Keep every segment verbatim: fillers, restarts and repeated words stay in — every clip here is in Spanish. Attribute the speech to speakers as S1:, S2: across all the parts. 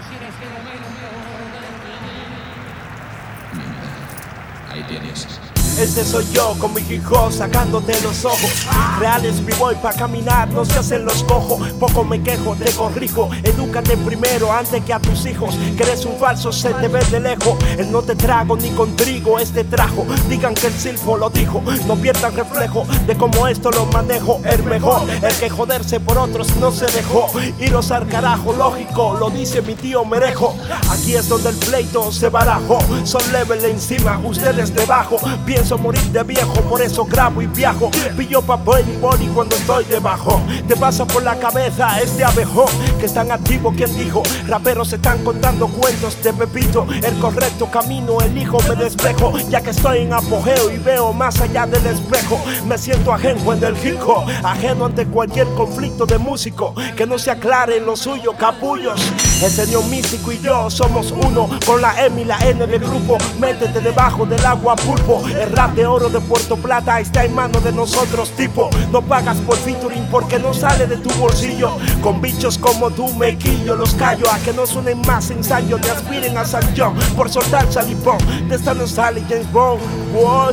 S1: Ahí tienes.
S2: Ese soy yo con mi hip hop sacándote los ojos. Reales b-boy pa' caminar, no se hacen los cojos. Poco me quejo, te corrijo. Edúcate primero antes que a tus hijos. Que eres un falso, se te ve de lejos. El no te trago ni con trigo, este trajo. Digan que el silfo lo dijo. No pierdan reflejo de cómo esto lo manejo. El mejor, el que joderse por otros no se dejó. Iros al carajo, lógico, lo dice mi tío Merejo. Aquí es donde el pleito se barajó. Son level encima, ustedes debajo. Pienso morir de viejo, por eso grabo y viajo. Pillo papel y boli cuando estoy debajo. Te pasa por la cabeza este abejón que es tan activo, quien dijo. Raperos están contando cuentos de Pepito. El correcto camino elijo, me despejo. Ya que estoy en apogeo y veo más allá del espejo. Me siento ajeno en el hip hop, ajeno ante cualquier conflicto de músico. Que no se aclare en lo suyo, capullos. Ese Neo Místico y yo somos uno. Con la M y la N del grupo. Métete debajo del agua pulpo. El rap de oro de Puerto Plata está en manos de nosotros, tipo. No pagas por featuring porque no sale de tu bolsillo. Con bichos como tú me quillo, los callo a que no suenen más ensayo. Te aspiren a San John por soltar salipón. De esta no sale James Bond. What?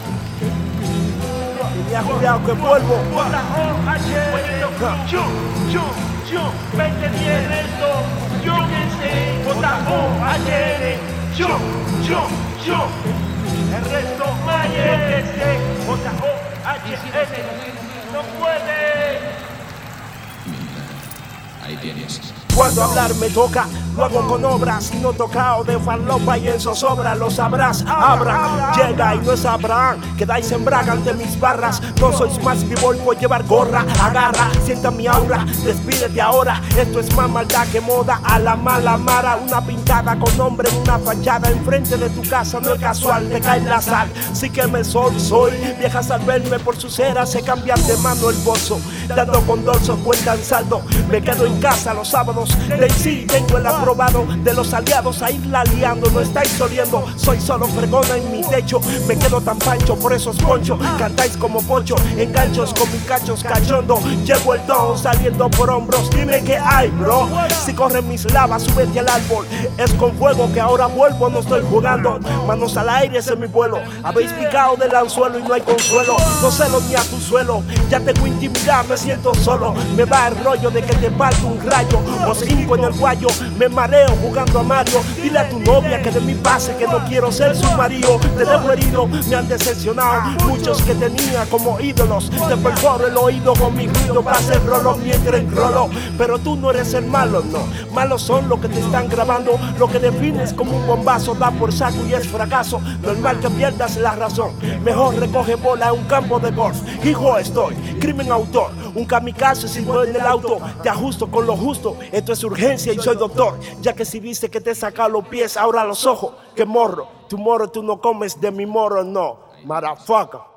S2: Y me ha jurado que vuelvo.
S3: Yo, yo, yo, vente bien esto, yo que sé, J O H N, yo, yo, yo. El resto mayores de J O H N no puede.
S1: Ahí tienes.
S2: Cuando hablar me toca, lo hago con obras. Y no tocado de farlopa y en zozobra. Lo sabrás, Abraham llega y no es Abraham. Quedáis en braga ante mis barras. No sois más b-boy por llevar gorra. Agarra, sienta mi aura, despídete ahora. Esto es más maldad que moda. A la mala mara, una pintada con nombre en una fachada. Enfrente de tu casa no es casual, te cae la sal. Sí que me sol soy. Viejas al verme por sus eras se cambian de mano el bolso. Dando con dorsos cuentan saldo. Me quedo en casa los sábados. De sí tengo el aprobado de los aliados a irla liando. No estáis oliendo, soy solo fregona en mi techo. Me quedo tan pancho por esos ponchos. Cantáis como pocho, enganchos con mis cachos cachondo. Llevo el don saliendo por hombros. Dime qué hay, bro. Si corren mis lavas, súbete al árbol. Es con fuego que ahora vuelvo, no estoy jugando. Manos al aire, ese es mi vuelo. Habéis picado del anzuelo y no hay consuelo. No celo ni a tu suelo. Ya tengo intimidad, me siento solo. Me va el rollo de que te parto un rayo. Os hinco en el guayo, me mareo jugando a Mario. Dile a tu novia que de mi pase, que no quiero ser su marido. Te dejo herido, me han decepcionado muchos que tenía como ídolos. Te perforo el oído con mi ruido para hacer rolo mientras enrolo. Pero tú no eres el malo, no. Malos son los que te están grabando. Lo que defines como un bombazo da por saco y es fracaso. Normal que pierdas la razón. Mejor recoge bola en un campo de golf. Hijo estoy, crimen autor. Un kamikaze si voy en el auto. Te ajusto con lo justo. Esto es urgencia y soy doctor. Ya que si viste que te saca los pies, ahora los ojos. Que morro, tu morro tú no comes de mi morro, no. Motherfucker.